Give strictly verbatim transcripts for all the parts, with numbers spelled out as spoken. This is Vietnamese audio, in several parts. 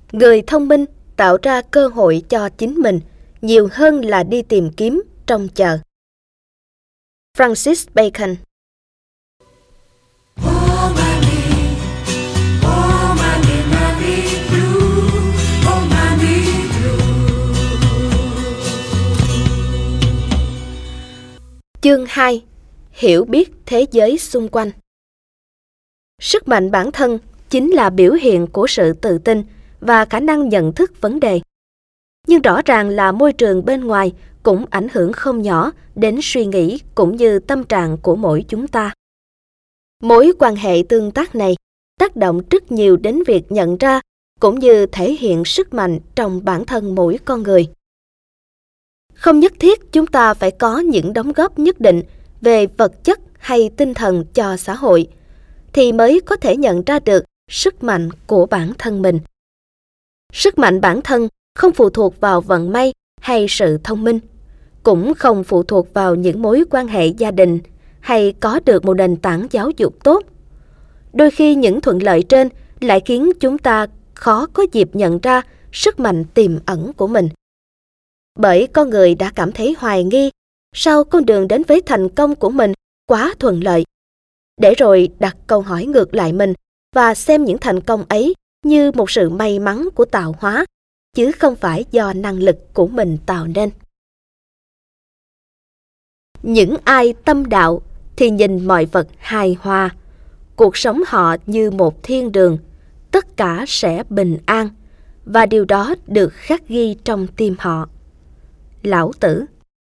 Người thông minh tạo ra cơ hội cho chính mình nhiều hơn là đi tìm kiếm trông chờ. Francis Bacon. Chương hai. Hiểu biết thế giới xung quanh. Sức mạnh bản thân chính là biểu hiện của sự tự tin và khả năng nhận thức vấn đề. Nhưng rõ ràng là môi trường bên ngoài cũng ảnh hưởng không nhỏ đến suy nghĩ cũng như tâm trạng của mỗi chúng ta. Mối quan hệ tương tác này tác động rất nhiều đến việc nhận ra cũng như thể hiện sức mạnh trong bản thân mỗi con người. Không nhất thiết chúng ta phải có những đóng góp nhất định về vật chất hay tinh thần cho xã hội, thì mới có thể nhận ra được sức mạnh của bản thân mình. Sức mạnh bản thân không phụ thuộc vào vận may hay sự thông minh, cũng không phụ thuộc vào những mối quan hệ gia đình hay có được một nền tảng giáo dục tốt. Đôi khi những thuận lợi trên lại khiến chúng ta khó có dịp nhận ra sức mạnh tiềm ẩn của mình. Bởi con người đã cảm thấy hoài nghi sao con đường đến với thành công của mình quá thuận lợi, để rồi đặt câu hỏi ngược lại mình và xem những thành công ấy như một sự may mắn của tạo hóa, chứ không phải do năng lực của mình tạo nên. Những ai tâm đạo thì nhìn mọi vật hài hòa, cuộc sống họ như một thiên đường, tất cả sẽ bình an, và điều đó được khắc ghi trong tim họ. Lão Tử.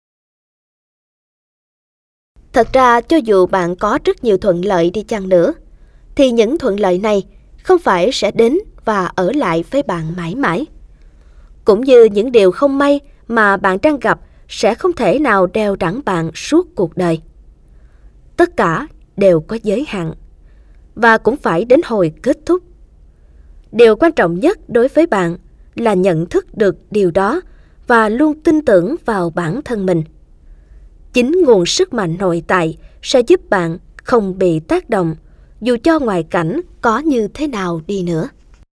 Thật ra cho dù bạn có rất nhiều thuận lợi đi chăng nữa, thì những thuận lợi này không phải sẽ đến và ở lại với bạn mãi mãi. Cũng như những điều không may mà bạn đang gặp sẽ không thể nào đeo đẳng bạn suốt cuộc đời. Tất cả đều có giới hạn, và cũng phải đến hồi kết thúc. Điều quan trọng nhất đối với bạn là nhận thức được điều đó và luôn tin tưởng vào bản thân mình. Chính nguồn sức mạnh nội tại sẽ giúp bạn không bị tác động, dù cho ngoại cảnh có như thế nào đi nữa.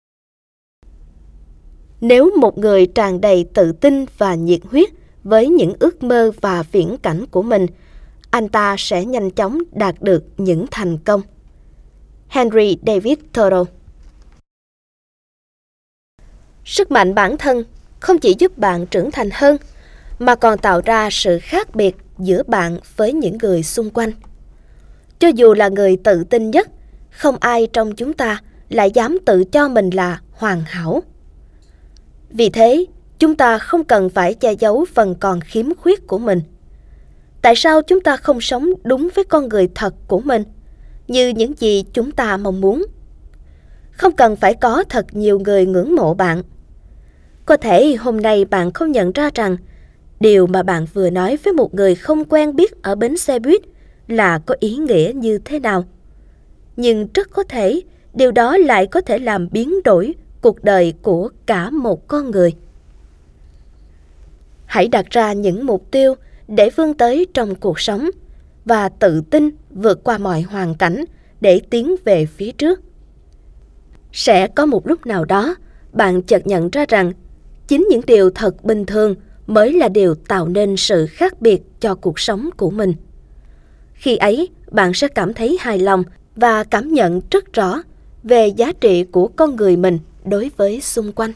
Nếu một người tràn đầy tự tin và nhiệt huyết với những ước mơ và viễn cảnh của mình, anh ta sẽ nhanh chóng đạt được những thành công. Henry David Thoreau. Sức mạnh bản thân không chỉ giúp bạn trưởng thành hơn, mà còn tạo ra sự khác biệt giữa bạn với những người xung quanh. Cho dù là người tự tin nhất, không ai trong chúng ta lại dám tự cho mình là hoàn hảo. Vì thế, chúng ta không cần phải che giấu phần còn khiếm khuyết của mình. Tại sao chúng ta không sống đúng với con người thật của mình, như những gì chúng ta mong muốn? Không cần phải có thật nhiều người ngưỡng mộ bạn. Có thể hôm nay bạn không nhận ra rằng điều mà bạn vừa nói với một người không quen biết ở bến xe buýt là có ý nghĩa như thế nào. Nhưng rất có thể điều đó lại có thể làm biến đổi cuộc đời của cả một con người. Hãy đặt ra những mục tiêu để vươn tới trong cuộc sống và tự tin vượt qua mọi hoàn cảnh để tiến về phía trước. Sẽ có một lúc nào đó bạn chợt nhận ra rằng chính những điều thật bình thường mới là điều tạo nên sự khác biệt cho cuộc sống của mình. Khi ấy, bạn sẽ cảm thấy hài lòng và cảm nhận rất rõ về giá trị của con người mình đối với xung quanh.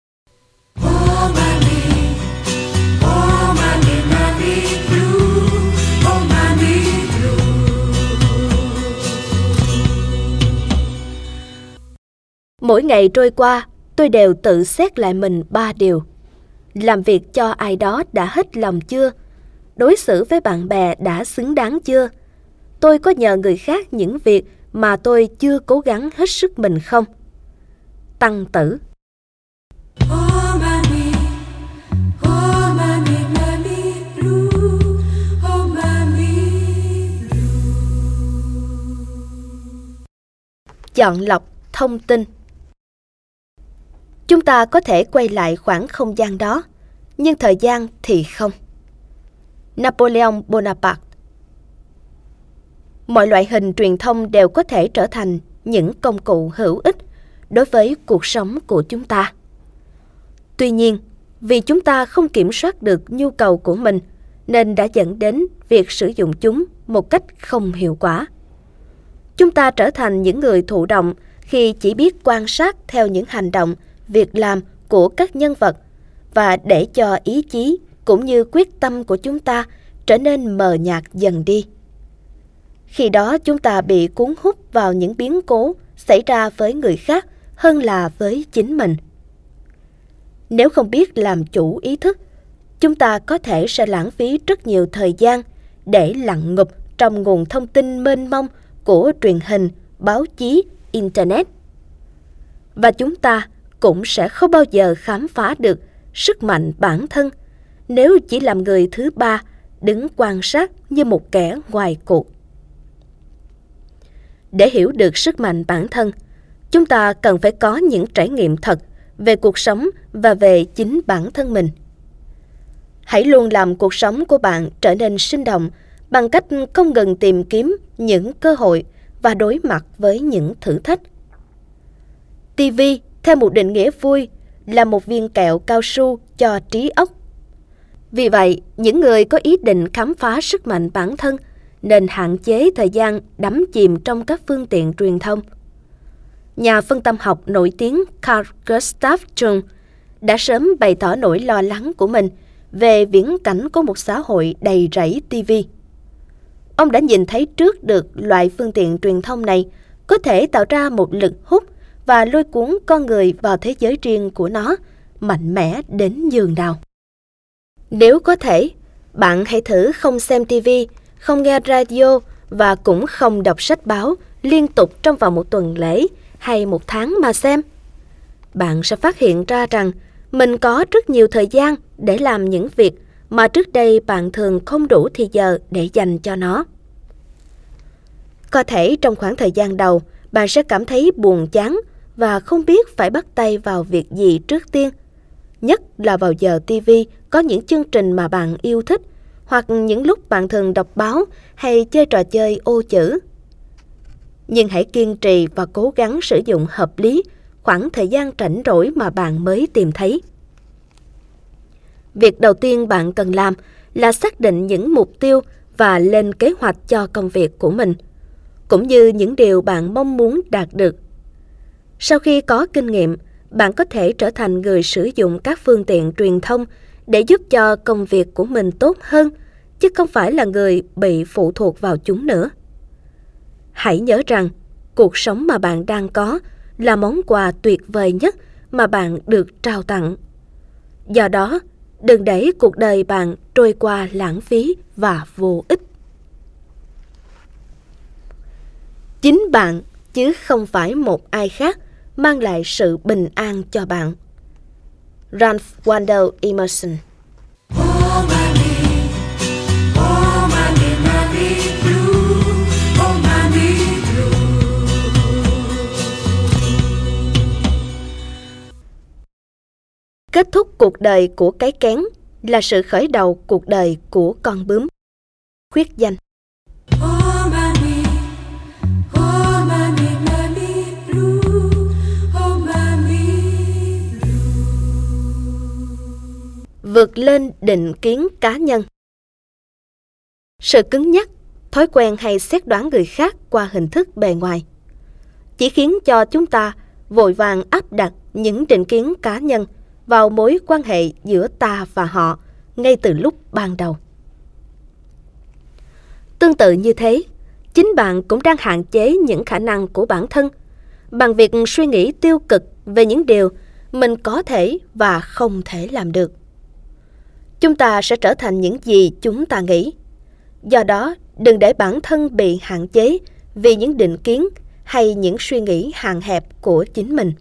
Mỗi ngày trôi qua, tôi đều tự xét lại mình ba điều. Làm việc cho ai đó đã hết lòng chưa? Đối xử với bạn bè đã xứng đáng chưa? Tôi có nhờ người khác những việc mà tôi chưa cố gắng hết sức mình không? Tăng Tử. Chọn lọc thông tin. Chúng ta có thể quay lại khoảng không gian đó, nhưng thời gian thì không. Napoleon Bonaparte. Mọi loại hình truyền thông đều có thể trở thành những công cụ hữu ích đối với cuộc sống của chúng ta. Tuy nhiên, vì chúng ta không kiểm soát được nhu cầu của mình, nên đã dẫn đến việc sử dụng chúng một cách không hiệu quả. Chúng ta trở thành những người thụ động khi chỉ biết quan sát theo những hành động, việc làm của các nhân vật và để cho ý chí cũng như quyết tâm của chúng ta trở nên mờ nhạt dần đi. Khi đó chúng ta bị cuốn hút vào những biến cố xảy ra với người khác hơn là với chính mình. Nếu không biết làm chủ ý thức, chúng ta có thể sẽ lãng phí rất nhiều thời gian để lặn ngụp trong nguồn thông tin mênh mông của truyền hình, báo chí, Internet. Và chúng ta cũng sẽ không bao giờ khám phá được sức mạnh bản thân nếu chỉ làm người thứ ba đứng quan sát như một kẻ ngoài cuộc. Để hiểu được sức mạnh bản thân, chúng ta cần phải có những trải nghiệm thật về cuộc sống và về chính bản thân mình. Hãy luôn làm cuộc sống của bạn trở nên sinh động bằng cách không ngừng tìm kiếm những cơ hội và đối mặt với những thử thách. ti vi, theo một định nghĩa vui, là một viên kẹo cao su cho trí óc. Vì vậy, những người có ý định khám phá sức mạnh bản thân nên hạn chế thời gian đắm chìm trong các phương tiện truyền thông. Nhà phân tâm học nổi tiếng Carl Gustav Jung đã sớm bày tỏ nỗi lo lắng của mình về viễn cảnh của một xã hội đầy rẫy ti vi. Ông đã nhìn thấy trước được loại phương tiện truyền thông này có thể tạo ra một lực hút và lôi cuốn con người vào thế giới riêng của nó, mạnh mẽ đến nhường nào. Nếu có thể, bạn hãy thử không xem ti vi, không nghe radio và cũng không đọc sách báo liên tục trong vòng một tuần lễ hay một tháng mà xem. Bạn sẽ phát hiện ra rằng mình có rất nhiều thời gian để làm những việc mà trước đây bạn thường không đủ thì giờ để dành cho nó. Có thể trong khoảng thời gian đầu, bạn sẽ cảm thấy buồn chán và không biết phải bắt tay vào việc gì trước tiên. Nhất là vào giờ ti vi có những chương trình mà bạn yêu thích, hoặc những lúc bạn thường đọc báo hay chơi trò chơi ô chữ. Nhưng hãy kiên trì và cố gắng sử dụng hợp lý khoảng thời gian rảnh rỗi mà bạn mới tìm thấy. Việc đầu tiên bạn cần làm là xác định những mục tiêu và lên kế hoạch cho công việc của mình, cũng như những điều bạn mong muốn đạt được. Sau khi có kinh nghiệm, bạn có thể trở thành người sử dụng các phương tiện truyền thông để giúp cho công việc của mình tốt hơn, chứ không phải là người bị phụ thuộc vào chúng nữa. Hãy nhớ rằng, cuộc sống mà bạn đang có là món quà tuyệt vời nhất mà bạn được trao tặng. Do đó, đừng để cuộc đời bạn trôi qua lãng phí và vô ích. Chính bạn, chứ không phải một ai khác, mang lại sự bình an cho bạn. Ralph Waldo Emerson. Kết thúc cuộc đời của cái kén là sự khởi đầu cuộc đời của con bướm. Khuyết danh. Vượt lên định kiến cá nhân. Sự cứng nhắc, thói quen hay xét đoán người khác qua hình thức bề ngoài chỉ khiến cho chúng ta vội vàng áp đặt những định kiến cá nhân vào mối quan hệ giữa ta và họ ngay từ lúc ban đầu. Tương tự như thế, chính bạn cũng đang hạn chế những khả năng của bản thân bằng việc suy nghĩ tiêu cực về những điều mình có thể và không thể làm được. Chúng ta sẽ trở thành những gì chúng ta nghĩ. Do đó, đừng để bản thân bị hạn chế vì những định kiến hay những suy nghĩ hạn hẹp của chính mình.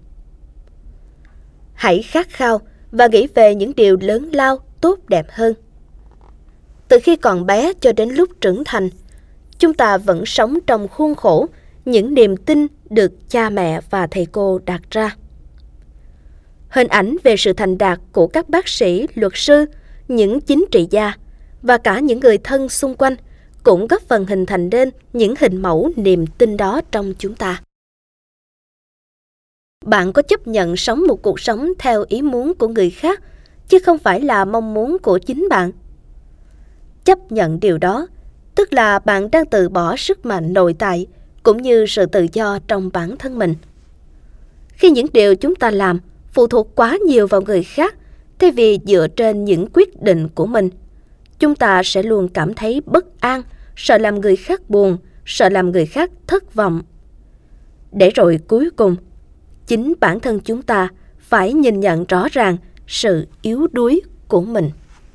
Hãy khát khao và nghĩ về những điều lớn lao, tốt đẹp hơn. Từ khi còn bé cho đến lúc trưởng thành, chúng ta vẫn sống trong khuôn khổ những niềm tin được cha mẹ và thầy cô đặt ra. Hình ảnh về sự thành đạt của các bác sĩ, luật sư, những chính trị gia và cả những người thân xung quanh cũng góp phần hình thành nên những hình mẫu niềm tin đó trong chúng ta. Bạn có chấp nhận sống một cuộc sống theo ý muốn của người khác, chứ không phải là mong muốn của chính bạn? Chấp nhận điều đó, tức là bạn đang từ bỏ sức mạnh nội tại cũng như sự tự do trong bản thân mình. Khi những điều chúng ta làm phụ thuộc quá nhiều vào người khác, thay vì dựa trên những quyết định của mình, chúng ta sẽ luôn cảm thấy bất an, sợ làm người khác buồn, sợ làm người khác thất vọng. Để rồi cuối cùng, chính bản thân chúng ta phải nhìn nhận rõ ràng sự yếu đuối của mình.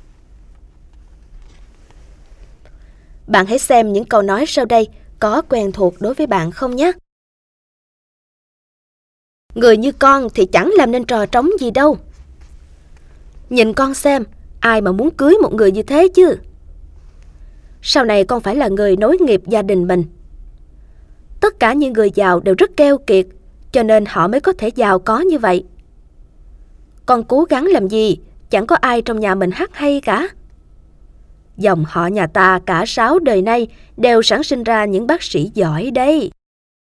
Bạn hãy xem những câu nói sau đây có quen thuộc đối với bạn không nhé. Người như con thì chẳng làm nên trò trống gì đâu. Nhìn con xem, ai mà muốn cưới một người như thế chứ? Sau này con phải là người nối nghiệp gia đình mình. Tất cả những người giàu đều rất keo kiệt, cho nên họ mới có thể giàu có như vậy. Con cố gắng làm gì, chẳng có ai trong nhà mình hát hay cả. Dòng họ nhà ta cả sáu đời nay đều sản sinh ra những bác sĩ giỏi đấy.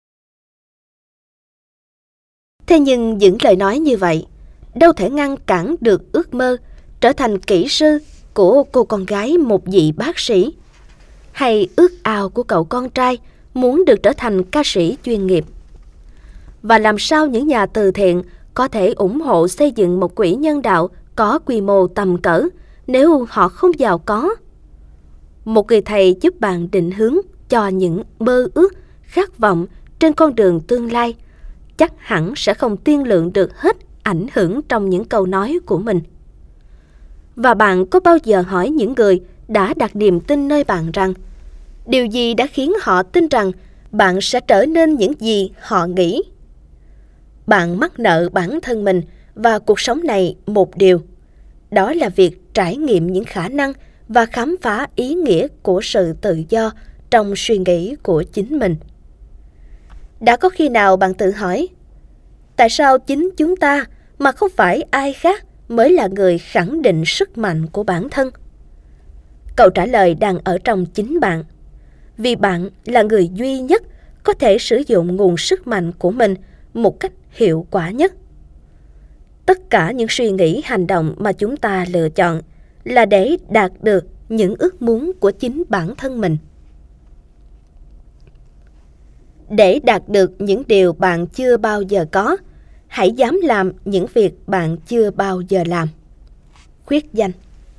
Thế nhưng những lời nói như vậy đâu thể ngăn cản được ước mơ trở thành kỹ sư của cô con gái một vị bác sĩ, hay ước ao của cậu con trai muốn được trở thành ca sĩ chuyên nghiệp. Và làm sao những nhà từ thiện có thể ủng hộ xây dựng một quỹ nhân đạo có quy mô tầm cỡ nếu họ không giàu có? Một người thầy giúp bạn định hướng cho những mơ ước, khát vọng trên con đường tương lai chắc hẳn sẽ không tiên lượng được hết ảnh hưởng trong những câu nói của mình. Và bạn có bao giờ hỏi những người đã đặt niềm tin nơi bạn rằng điều gì đã khiến họ tin rằng bạn sẽ trở nên những gì họ nghĩ? Bạn mắc nợ bản thân mình và cuộc sống này một điều, đó là việc trải nghiệm những khả năng và khám phá ý nghĩa của sự tự do trong suy nghĩ của chính mình. Đã có khi nào bạn tự hỏi, tại sao chính chúng ta mà không phải ai khác mới là người khẳng định sức mạnh của bản thân? Câu trả lời đang ở trong chính bạn, vì bạn là người duy nhất có thể sử dụng nguồn sức mạnh của mình một cách hiệu quả nhất. Tất cả những suy nghĩ, hành động mà chúng ta lựa chọn là để đạt được những ước muốn của chính bản thân mình. Để đạt được những điều bạn chưa bao giờ có, hãy dám làm những việc bạn chưa bao giờ làm. Khuyết danh.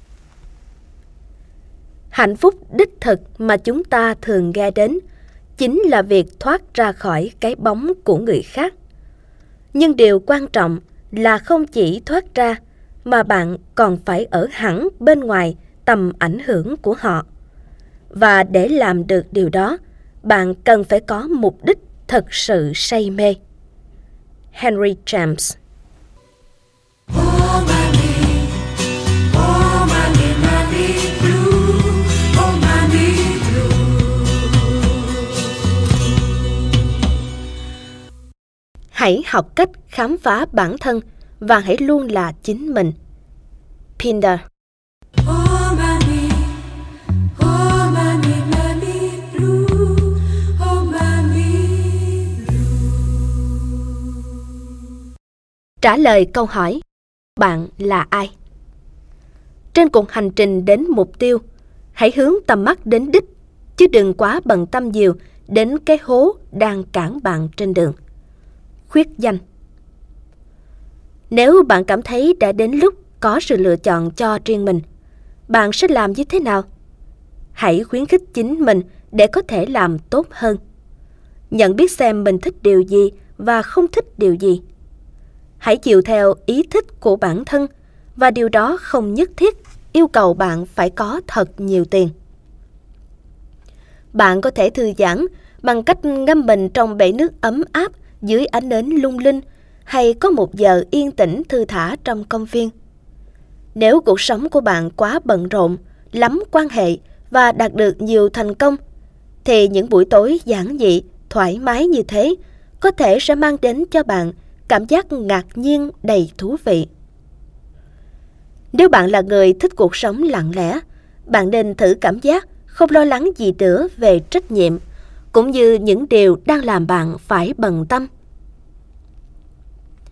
Hạnh phúc đích thực mà chúng ta thường nghe đến chính là việc thoát ra khỏi cái bóng của người khác. Nhưng điều quan trọng là không chỉ thoát ra, mà bạn còn phải ở hẳn bên ngoài tầm ảnh hưởng của họ. Và để làm được điều đó, bạn cần phải có mục đích thật sự say mê. Henry James. Hãy học cách khám phá bản thân và hãy luôn là chính mình. Pindar. Trả lời câu hỏi, bạn là ai? Trên cuộc hành trình đến mục tiêu, hãy hướng tầm mắt đến đích, chứ đừng quá bận tâm nhiều đến cái hố đang cản bạn trên đường. Khuyết danh. Nếu bạn cảm thấy đã đến lúc có sự lựa chọn cho riêng mình, bạn sẽ làm như thế nào? Hãy khuyến khích chính mình để có thể làm tốt hơn. Nhận biết xem mình thích điều gì và không thích điều gì. Hãy chịu theo ý thích của bản thân, và điều đó không nhất thiết yêu cầu bạn phải có thật nhiều tiền. Bạn có thể thư giãn bằng cách ngâm mình trong bể nước ấm áp dưới ánh nến lung linh, hay có một giờ yên tĩnh thư thả trong công viên. Nếu cuộc sống của bạn quá bận rộn, lắm quan hệ và đạt được nhiều thành công, thì những buổi tối giản dị, thoải mái như thế có thể sẽ mang đến cho bạn cảm giác ngạc nhiên đầy thú vị. Nếu bạn là người thích cuộc sống lặng lẽ, bạn nên thử cảm giác không lo lắng gì nữa về trách nhiệm, cũng như những điều đang làm bạn phải bận tâm.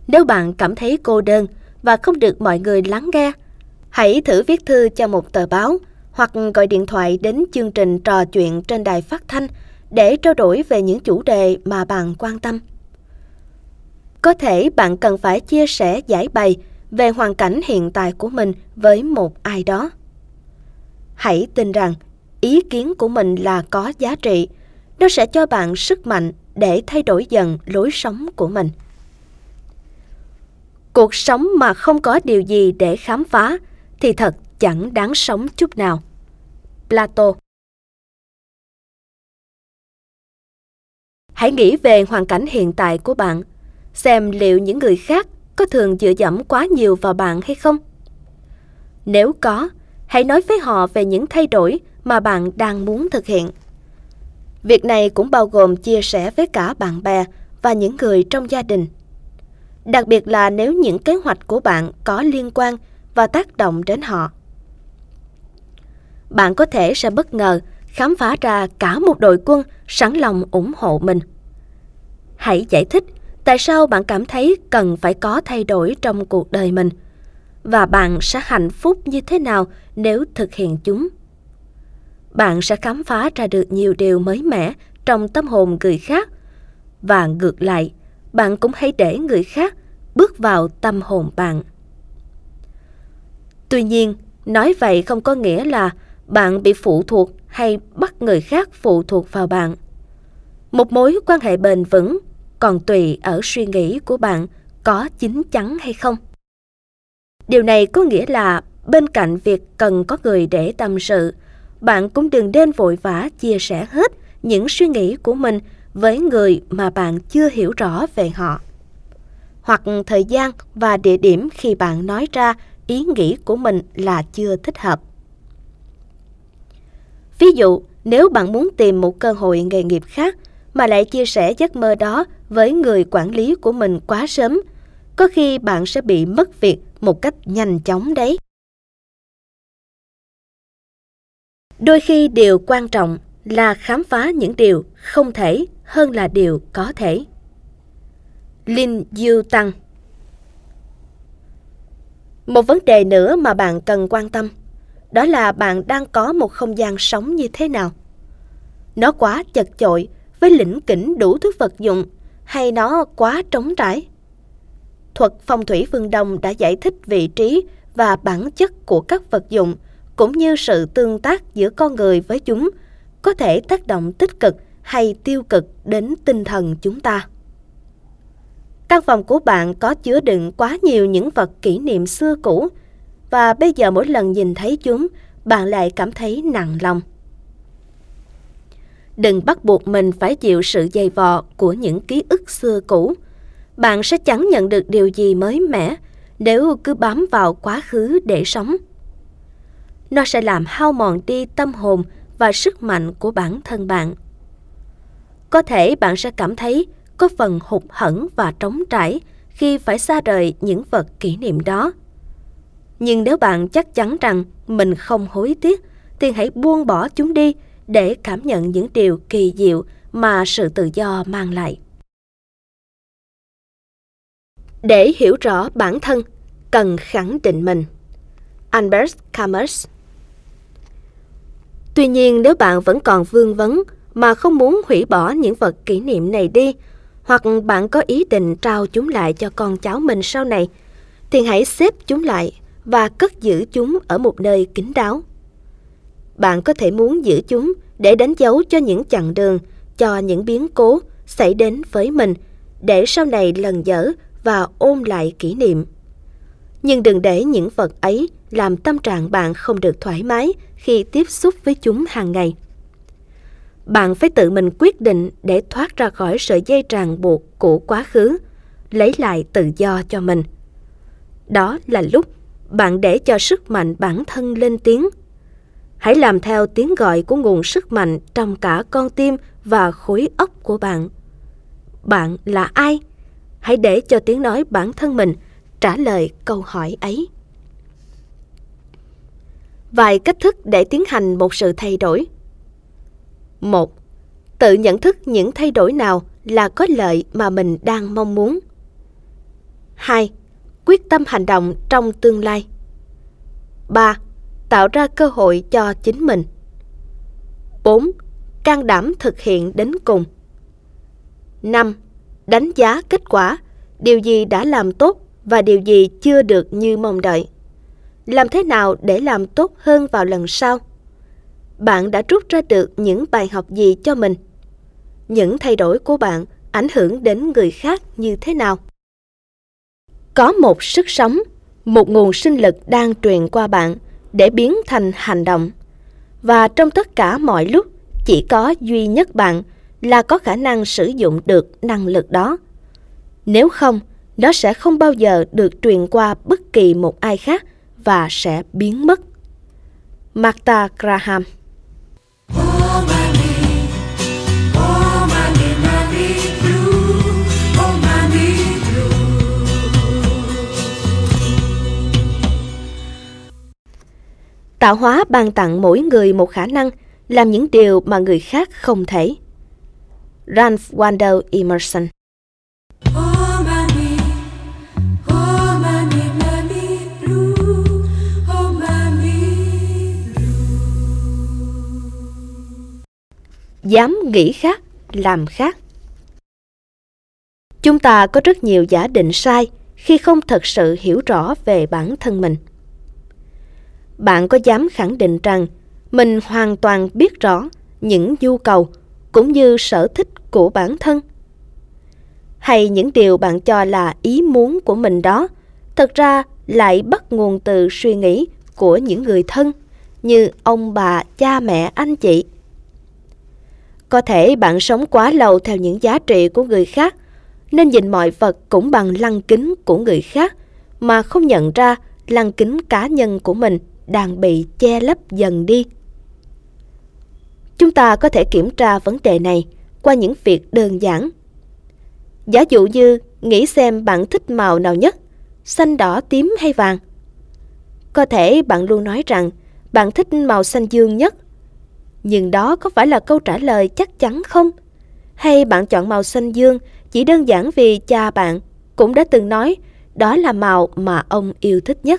Nếu bạn cảm thấy cô đơn và không được mọi người lắng nghe, hãy thử viết thư cho một tờ báo hoặc gọi điện thoại đến chương trình trò chuyện trên đài phát thanh để trao đổi về những chủ đề mà bạn quan tâm. Có thể bạn cần phải chia sẻ giải bày về hoàn cảnh hiện tại của mình với một ai đó. Hãy tin rằng ý kiến của mình là có giá trị. Nó sẽ cho bạn sức mạnh để thay đổi dần lối sống của mình. Cuộc sống mà không có điều gì để khám phá thì thật chẳng đáng sống chút nào. Plato. Hãy nghĩ về hoàn cảnh hiện tại của bạn, xem liệu những người khác có thường dựa dẫm quá nhiều vào bạn hay không. Nếu có, hãy nói với họ về những thay đổi mà bạn đang muốn thực hiện. Việc này cũng bao gồm chia sẻ với cả bạn bè và những người trong gia đình. Đặc biệt là nếu những kế hoạch của bạn có liên quan và tác động đến họ. Bạn có thể sẽ bất ngờ khám phá ra cả một đội quân sẵn lòng ủng hộ mình. Hãy giải thích tại sao bạn cảm thấy cần phải có thay đổi trong cuộc đời mình, và bạn sẽ hạnh phúc như thế nào nếu thực hiện chúng. Bạn sẽ khám phá ra được nhiều điều mới mẻ trong tâm hồn người khác, và ngược lại, bạn cũng hãy để người khác bước vào tâm hồn bạn. Tuy nhiên, nói vậy không có nghĩa là bạn bị phụ thuộc hay bắt người khác phụ thuộc vào bạn. Một mối quan hệ bền vững còn tùy ở suy nghĩ của bạn có chín chắn hay không. Điều này có nghĩa là bên cạnh việc cần có người để tâm sự, bạn cũng đừng nên vội vã chia sẻ hết những suy nghĩ của mình với người mà bạn chưa hiểu rõ về họ. Hoặc thời gian và địa điểm khi bạn nói ra ý nghĩ của mình là chưa thích hợp. Ví dụ, nếu bạn muốn tìm một cơ hội nghề nghiệp khác mà lại chia sẻ giấc mơ đó với người quản lý của mình quá sớm, có khi bạn sẽ bị mất việc một cách nhanh chóng đấy. Đôi khi điều quan trọng là khám phá những điều không thể hơn là điều có thể. Lin Yu Tăng. Một vấn đề nữa mà bạn cần quan tâm, đó là bạn đang có một không gian sống như thế nào. Nó quá chật chội với lỉnh kỉnh đủ thứ vật dụng, hay nó quá trống trải? Thuật phong thủy phương Đông đã giải thích vị trí và bản chất của các vật dụng, cũng như sự tương tác giữa con người với chúng, có thể tác động tích cực hay tiêu cực đến tinh thần chúng ta. Căn phòng của bạn có chứa đựng quá nhiều những vật kỷ niệm xưa cũ, và bây giờ mỗi lần nhìn thấy chúng, bạn lại cảm thấy nặng lòng. Đừng bắt buộc mình phải chịu sự dày vò của những ký ức xưa cũ. Bạn sẽ chẳng nhận được điều gì mới mẻ nếu cứ bám vào quá khứ để sống. Nó sẽ làm hao mòn đi tâm hồn và sức mạnh của bản thân bạn. Có thể bạn sẽ cảm thấy có phần hụt hẫng và trống trải khi phải xa rời những vật kỷ niệm đó. Nhưng nếu bạn chắc chắn rằng mình không hối tiếc, thì hãy buông bỏ chúng đi để cảm nhận những điều kỳ diệu mà sự tự do mang lại. Để hiểu rõ bản thân, cần khẳng định mình. Albert Camus. Tuy nhiên, nếu bạn vẫn còn vương vấn mà không muốn hủy bỏ những vật kỷ niệm này đi, hoặc bạn có ý định trao chúng lại cho con cháu mình sau này, thì hãy xếp chúng lại và cất giữ chúng ở một nơi kín đáo. Bạn có thể muốn giữ chúng để đánh dấu cho những chặng đường, cho những biến cố xảy đến với mình, để sau này lần dở và ôn lại kỷ niệm. Nhưng đừng để những vật ấy làm tâm trạng bạn không được thoải mái khi tiếp xúc với chúng hàng ngày. Bạn phải tự mình quyết định để thoát ra khỏi sợi dây ràng buộc của quá khứ, lấy lại tự do cho mình. Đó là lúc bạn để cho sức mạnh bản thân lên tiếng. Hãy làm theo tiếng gọi của nguồn sức mạnh trong cả con tim và khối óc của bạn. Bạn là ai? Hãy để cho tiếng nói bản thân mình trả lời câu hỏi ấy. Vài cách thức để tiến hành một sự thay đổi. một. Tự nhận thức những thay đổi nào là có lợi mà mình đang mong muốn. hai. Quyết tâm hành động trong tương lai. ba. Tạo ra cơ hội cho chính mình. bốn. Can đảm thực hiện đến cùng. năm. Đánh giá kết quả, điều gì đã làm tốt và điều gì chưa được như mong đợi. Làm thế nào để làm tốt hơn vào lần sau? Bạn đã rút ra được những bài học gì cho mình? Những thay đổi của bạn ảnh hưởng đến người khác như thế nào? Có một sức sống, một nguồn sinh lực đang truyền qua bạn để biến thành hành động. Và trong tất cả mọi lúc, chỉ có duy nhất bạn là có khả năng sử dụng được năng lực đó. Nếu không, nó sẽ không bao giờ được truyền qua bất kỳ một ai khác và sẽ biến mất. Martha Graham. Tạo hóa ban tặng mỗi người một khả năng làm những điều mà người khác không thể. Ralph Waldo Emerson. Dám nghĩ khác, làm khác. Chúng ta có rất nhiều giả định sai khi không thật sự hiểu rõ về bản thân mình. Bạn có dám khẳng định rằng mình hoàn toàn biết rõ những nhu cầu cũng như sở thích của bản thân? Hay những điều bạn cho là ý muốn của mình đó thật ra lại bắt nguồn từ suy nghĩ của những người thân như ông bà, cha mẹ, anh chị? Có thể bạn sống quá lâu theo những giá trị của người khác nên nhìn mọi vật cũng bằng lăng kính của người khác mà không nhận ra lăng kính cá nhân của mình đang bị che lấp dần đi. Chúng ta có thể kiểm tra vấn đề này qua những việc đơn giản. Giả dụ như nghĩ xem bạn thích màu nào nhất, xanh, đỏ, tím hay vàng. Có thể bạn luôn nói rằng bạn thích màu xanh dương nhất. Nhưng đó có phải là câu trả lời chắc chắn không? Hay bạn chọn màu xanh dương chỉ đơn giản vì cha bạn cũng đã từng nói đó là màu mà ông yêu thích nhất?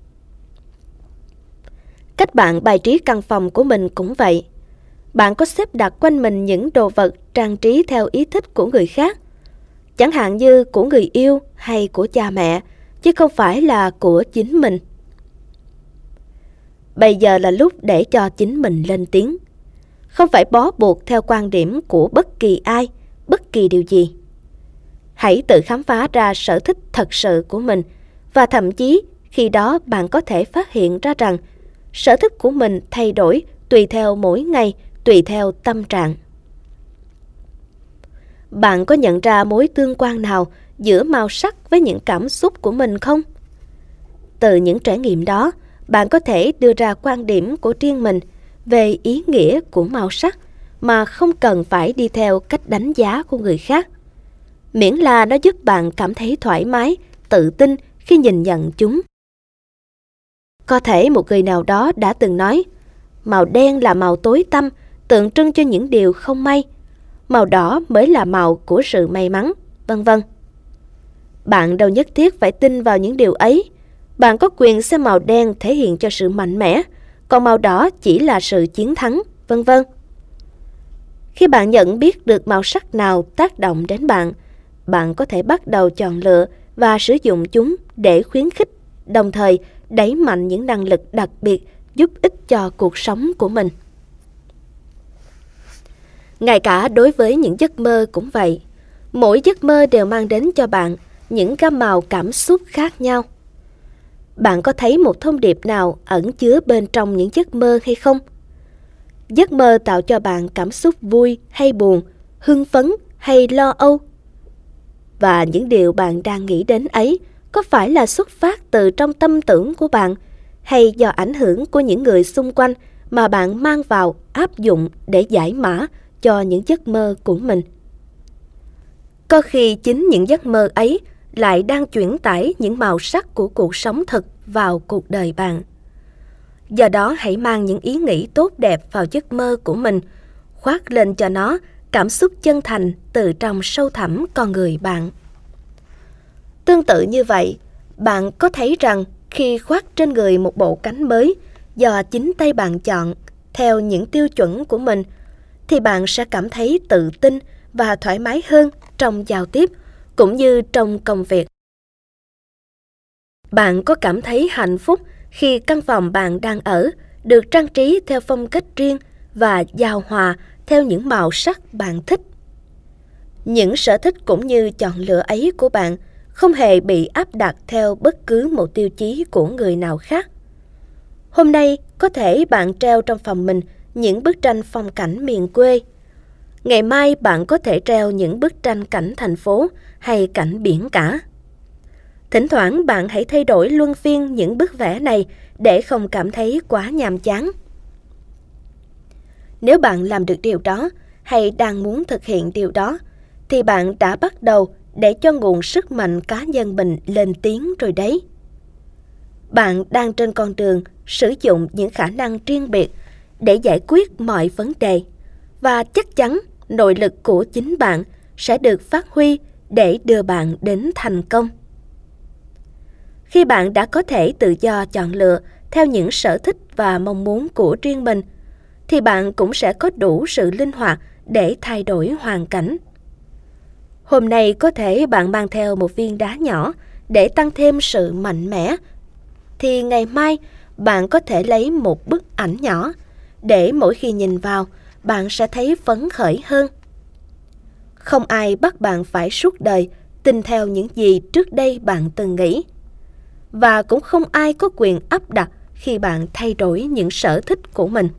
Cách bạn bài trí căn phòng của mình cũng vậy. Bạn có xếp đặt quanh mình những đồ vật trang trí theo ý thích của người khác, chẳng hạn như của người yêu hay của cha mẹ, chứ không phải là của chính mình. Bây giờ là lúc để cho chính mình lên tiếng, không phải bó buộc theo quan điểm của bất kỳ ai, bất kỳ điều gì. Hãy tự khám phá ra sở thích thật sự của mình, và thậm chí khi đó bạn có thể phát hiện ra rằng sở thích của mình thay đổi tùy theo mỗi ngày, tùy theo tâm trạng. Bạn có nhận ra mối tương quan nào giữa màu sắc với những cảm xúc của mình không? Từ những trải nghiệm đó, bạn có thể đưa ra quan điểm của riêng mình về ý nghĩa của màu sắc mà không cần phải đi theo cách đánh giá của người khác, miễn là nó giúp bạn cảm thấy thoải mái, tự tin khi nhìn nhận chúng. Có thể một người nào đó đã từng nói, màu đen là màu tối tăm, tượng trưng cho những điều không may. Màu đỏ mới là màu của sự may mắn, vân vân. Bạn đâu nhất thiết phải tin vào những điều ấy. Bạn có quyền xem màu đen thể hiện cho sự mạnh mẽ, còn màu đỏ chỉ là sự chiến thắng, vân vân. Khi bạn nhận biết được màu sắc nào tác động đến bạn, bạn có thể bắt đầu chọn lựa và sử dụng chúng để khuyến khích, đồng thời đẩy mạnh những năng lực đặc biệt giúp ích cho cuộc sống của mình. Ngay cả đối với những giấc mơ cũng vậy. Mỗi giấc mơ đều mang đến cho bạn những gam màu cảm xúc khác nhau. Bạn có thấy một thông điệp nào ẩn chứa bên trong những giấc mơ hay không? Giấc mơ tạo cho bạn cảm xúc vui hay buồn, hưng phấn hay lo âu? Và những điều bạn đang nghĩ đến ấy có phải là xuất phát từ trong tâm tưởng của bạn hay do ảnh hưởng của những người xung quanh mà bạn mang vào áp dụng để giải mã cho những giấc mơ của mình? Có khi chính những giấc mơ ấy lại đang chuyển tải những màu sắc của cuộc sống thực vào cuộc đời bạn. Do đó hãy mang những ý nghĩ tốt đẹp vào giấc mơ của mình, khoác lên cho nó cảm xúc chân thành từ trong sâu thẳm con người bạn. Tương tự như vậy, bạn có thấy rằng khi khoác trên người một bộ cánh mới do chính tay bạn chọn theo những tiêu chuẩn của mình, thì bạn sẽ cảm thấy tự tin và thoải mái hơn trong giao tiếp cũng như trong công việc. Bạn có cảm thấy hạnh phúc khi căn phòng bạn đang ở được trang trí theo phong cách riêng và giao hòa theo những màu sắc bạn thích? Những sở thích cũng như chọn lựa ấy của bạn không hề bị áp đặt theo bất cứ một tiêu chí của người nào khác. Hôm nay có thể bạn treo trong phòng mình những bức tranh phong cảnh miền quê. Ngày mai bạn có thể treo những bức tranh cảnh thành phố hay cảnh biển cả. Thỉnh thoảng bạn hãy thay đổi luân phiên những bức vẽ này để không cảm thấy quá nhàm chán. Nếu bạn làm được điều đó hay đang muốn thực hiện điều đó, thì bạn đã bắt đầu để cho nguồn sức mạnh cá nhân mình lên tiếng rồi đấy. Bạn đang trên con đường sử dụng những khả năng riêng biệt để giải quyết mọi vấn đề, và chắc chắn nội lực của chính bạn sẽ được phát huy để đưa bạn đến thành công. Khi bạn đã có thể tự do chọn lựa theo những sở thích và mong muốn của riêng mình, thì bạn cũng sẽ có đủ sự linh hoạt để thay đổi hoàn cảnh. Hôm nay có thể bạn mang theo một viên đá nhỏ để tăng thêm sự mạnh mẽ, thì ngày mai bạn có thể lấy một bức ảnh nhỏ để mỗi khi nhìn vào, bạn sẽ thấy phấn khởi hơn. Không ai bắt bạn phải suốt đời tin theo những gì trước đây bạn từng nghĩ. Và cũng không ai có quyền áp đặt khi bạn thay đổi những sở thích của mình.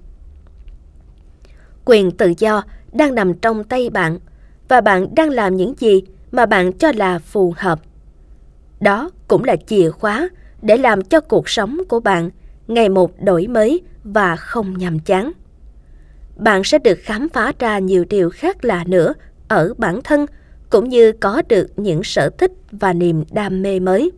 Quyền tự do đang nằm trong tay bạn, và bạn đang làm những gì mà bạn cho là phù hợp. Đó cũng là chìa khóa để làm cho cuộc sống của bạn ngày một đổi mới và không nhàm chán. Bạn sẽ được khám phá ra nhiều điều khác lạ nữa ở bản thân, cũng như có được những sở thích và niềm đam mê mới.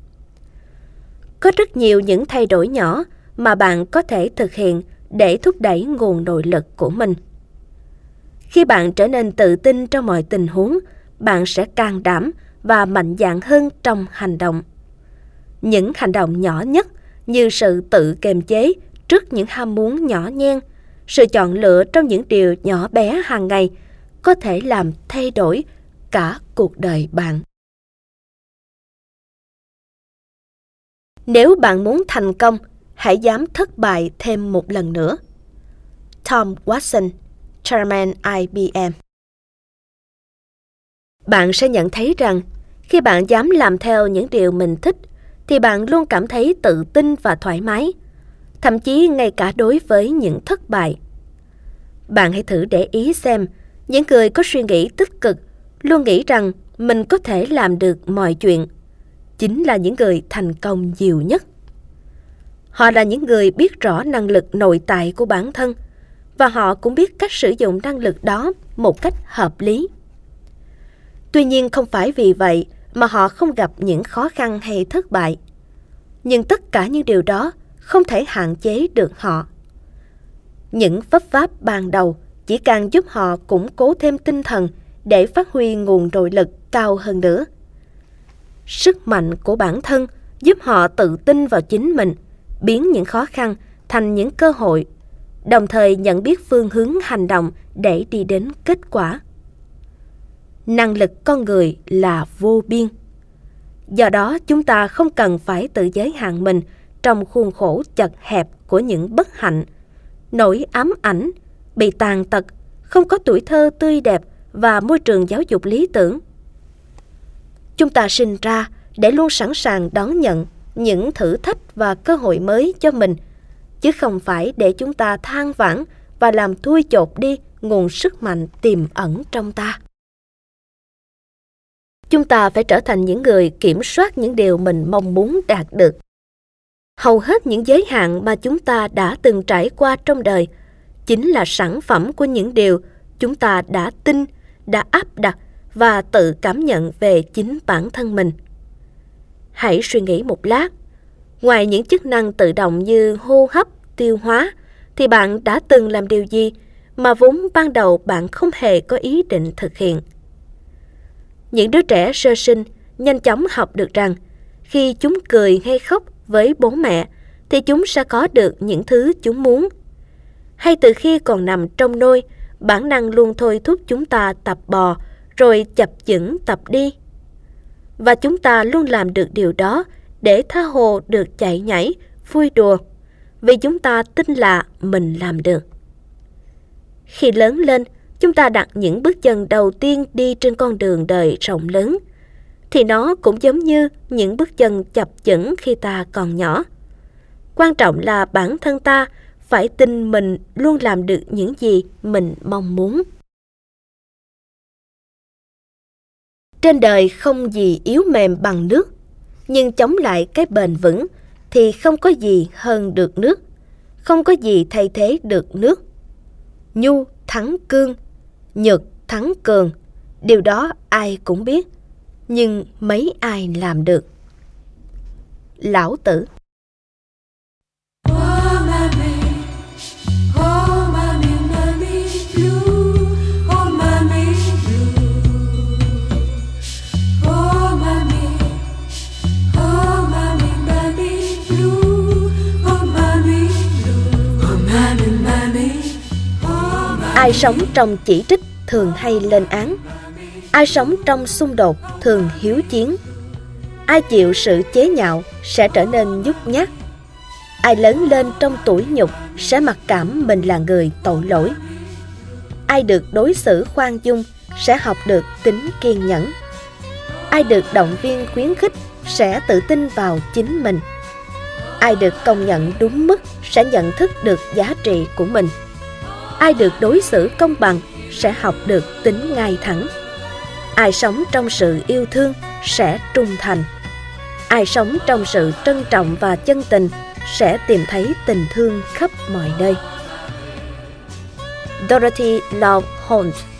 Có rất nhiều những thay đổi nhỏ mà bạn có thể thực hiện để thúc đẩy nguồn nội lực của mình. Khi bạn trở nên tự tin trong mọi tình huống, bạn sẽ can đảm và mạnh dạn hơn trong hành động. Những hành động nhỏ nhất như sự tự kiềm chế trước những ham muốn nhỏ nhen, sự chọn lựa trong những điều nhỏ bé hàng ngày có thể làm thay đổi cả cuộc đời bạn. Nếu bạn muốn thành công, hãy dám thất bại thêm một lần nữa. Tom Watson, Chairman I B M. Bạn sẽ nhận thấy rằng khi bạn dám làm theo những điều mình thích, thì bạn luôn cảm thấy tự tin và thoải mái, thậm chí ngay cả đối với những thất bại. Bạn hãy thử để ý xem, những người có suy nghĩ tích cực luôn nghĩ rằng mình có thể làm được mọi chuyện, chính là những người thành công nhiều nhất. Họ là những người biết rõ năng lực nội tại của bản thân, và họ cũng biết cách sử dụng năng lực đó một cách hợp lý. Tuy nhiên không phải vì vậy mà họ không gặp những khó khăn hay thất bại. Nhưng tất cả những điều đó không thể hạn chế được họ. Những vấp váp ban đầu chỉ càng giúp họ củng cố thêm tinh thần để phát huy nguồn nội lực cao hơn nữa. Sức mạnh của bản thân giúp họ tự tin vào chính mình, biến những khó khăn thành những cơ hội, đồng thời nhận biết phương hướng hành động để đi đến kết quả. Năng lực con người là vô biên. Do đó chúng ta không cần phải tự giới hạn mình trong khuôn khổ chật hẹp của những bất hạnh, nỗi ám ảnh, bị tàn tật, không có tuổi thơ tươi đẹp và môi trường giáo dục lý tưởng. Chúng ta sinh ra để luôn sẵn sàng đón nhận những thử thách và cơ hội mới cho mình, chứ không phải để chúng ta than vãn và làm thui chột đi nguồn sức mạnh tiềm ẩn trong ta. Chúng ta phải trở thành những người kiểm soát những điều mình mong muốn đạt được. Hầu hết những giới hạn mà chúng ta đã từng trải qua trong đời chính là sản phẩm của những điều chúng ta đã tin, đã áp đặt và tự cảm nhận về chính bản thân mình. Hãy suy nghĩ một lát. Ngoài những chức năng tự động như hô hấp, tiêu hóa, thì bạn đã từng làm điều gì mà vốn ban đầu bạn không hề có ý định thực hiện? Những đứa trẻ sơ sinh nhanh chóng học được rằng khi chúng cười hay khóc với bố mẹ thì chúng sẽ có được những thứ chúng muốn. Hay từ khi còn nằm trong nôi, bản năng luôn thôi thúc chúng ta tập bò, rồi chập chững tập đi. Và chúng ta luôn làm được điều đó để tha hồ được chạy nhảy, vui đùa, vì chúng ta tin là mình làm được. Khi lớn lên, chúng ta đặt những bước chân đầu tiên đi trên con đường đời rộng lớn, thì nó cũng giống như những bước chân chập chững khi ta còn nhỏ. Quan trọng là bản thân ta phải tin mình luôn làm được những gì mình mong muốn. Trên đời không gì yếu mềm bằng nước, nhưng chống lại cái bền vững thì không có gì hơn được nước, không có gì thay thế được nước. Nhu thắng cương, nhược thắng cường, điều đó ai cũng biết, nhưng mấy ai làm được. Lão Tử. Ai sống trong chỉ trích thường hay lên án. Ai sống trong xung đột thường hiếu chiến. Ai chịu sự chế nhạo sẽ trở nên nhút nhát. Ai lớn lên trong tủi nhục sẽ mặc cảm mình là người tội lỗi. Ai được đối xử khoan dung sẽ học được tính kiên nhẫn. Ai được động viên khuyến khích sẽ tự tin vào chính mình. Ai được công nhận đúng mức sẽ nhận thức được giá trị của mình. Ai được đối xử công bằng sẽ học được tính ngay thẳng. Ai sống trong sự yêu thương sẽ trung thành. Ai sống trong sự trân trọng và chân tình sẽ tìm thấy tình thương khắp mọi nơi. Dorothy Love Holmes.